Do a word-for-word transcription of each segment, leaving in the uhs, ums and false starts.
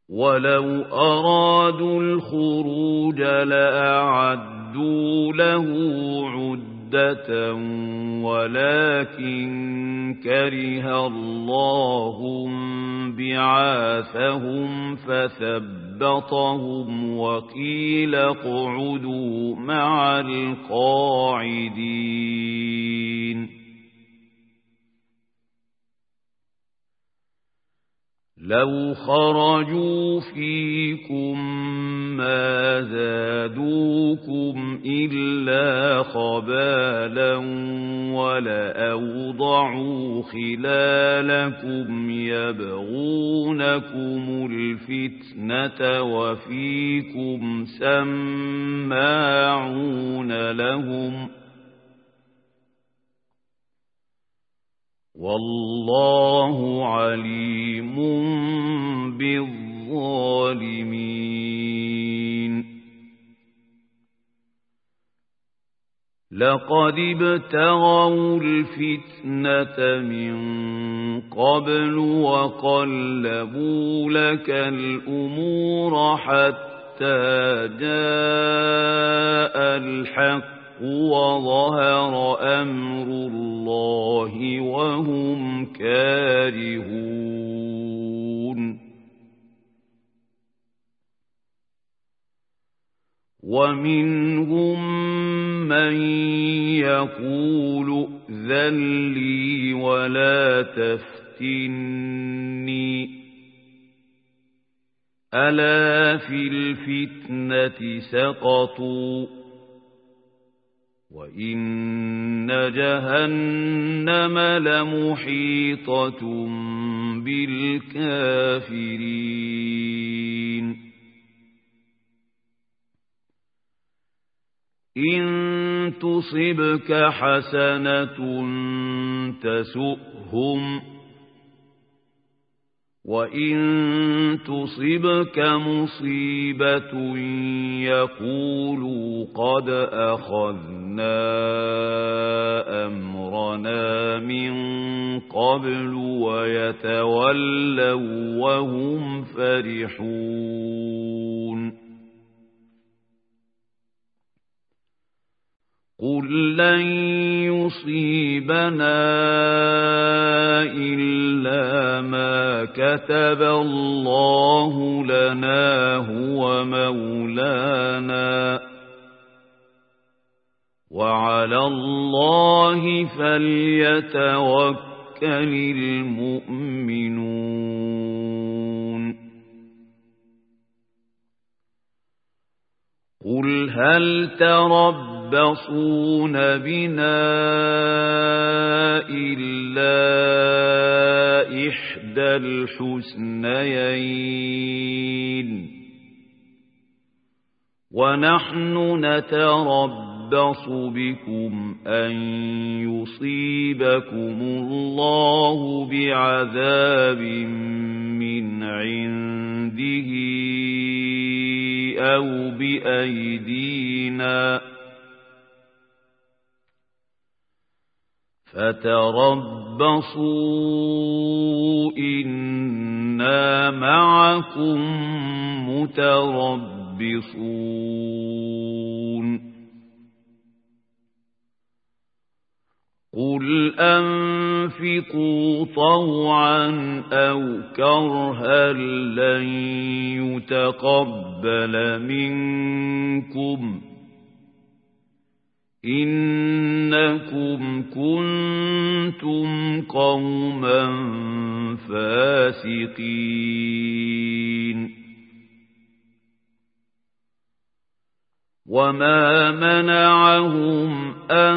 ولو أرادوا الخروج لأعدوا له عدة ولكن كره الله بعاثهم فثبطهم وقيل اقعدوا مع القاعدين. لو خرجوا فيكم ما زادوكم إلا خبالا ولأوضعوا خلالكم يبغونكم الفتنة وفيكم سماعون لهم والله عليم بالظالمين. لقد ابتغوا الفتنة من قبل وقلبوا لك الأمور حتى جاء الحق وظهر أمر الله وهم كارهون. ومنهم من يقول ائذن لي ولا تفتني ألا في الفتنة سقطوا وإن جهنم لمحيطة بالكافرين. إن تصبك حسنة تسؤهم وإن تصبك مصيبة يقولوا قد أخذنا أمرنا من قبل ويتولوا وهم فرحون. قل لن يصيبنا إلا ما كتب الله لنا هو مولانا وعلى الله فليتوكل المؤمنون. قل هل تربصون بنا إلا إحدى الحسنيين ونحن نتربص بكم أن يصيبكم الله بعذاب من عنده أو بأيدينا فتربصوا إنا معكم متربصون. قل أنفقوا طوعا أو كرها لن يتقبل منكم إنكم كنتم قوما فاسقين. وما منعهم أن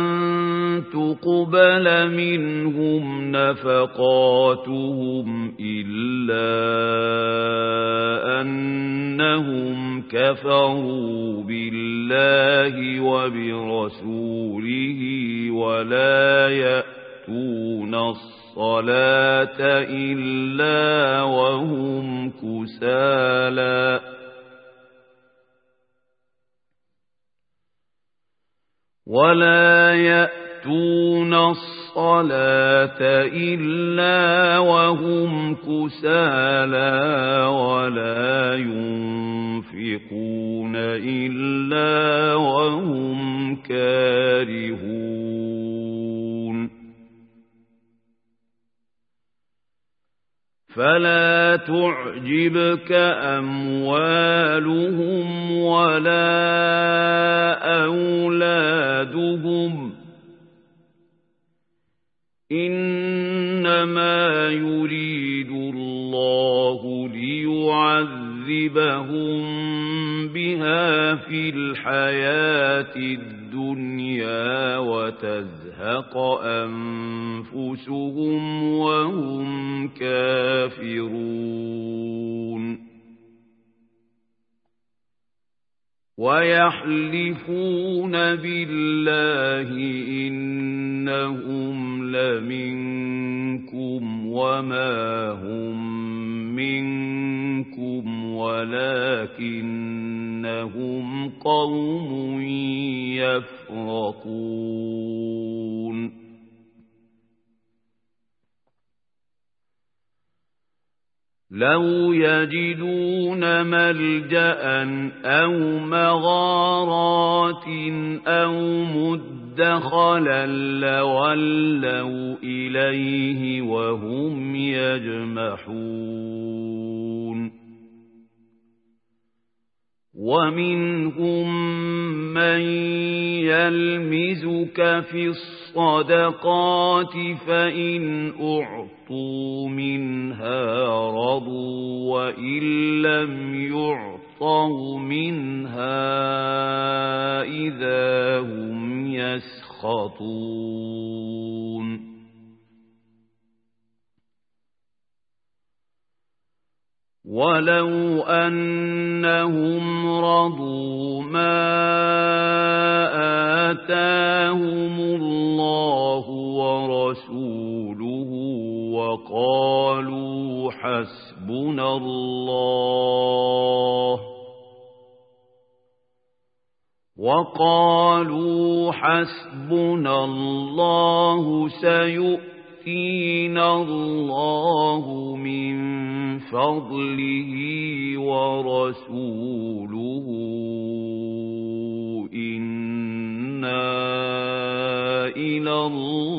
تقبل منهم نفقاتهم إلا أنهم كفروا بالله وبرسوله ولا يأتون الصلاة إلا وهم كسالى ولا يأتون الصلاة إلا وهم كسالى ولا ينفقون إلا وهم كارهون فلا تعجبك أموالهم ولا أولادهم إنما يريد الله ليعذبهم بها في الحياة الدنيا وتزهق أنفسهم وهم كافرون ويحلفون بالله إنهم لمنكم وما هم منكم ولكنهم قوم يفرقون لو يجدون ملجأ أو مغارات أو مدخلا لولوا إليه وهم يجمحون ومنهم من يلمزك في الصدقات فإن أعطوا منها رضوا وإن لم يعطوا منها إذا هم يسخطون ولو أنهم رضوا ما آتاهم الله ورسوله وقالوا حسبنا الله وقالوا حسبنا الله سيؤتينا الله من فضله ورسوله إنا إلى الله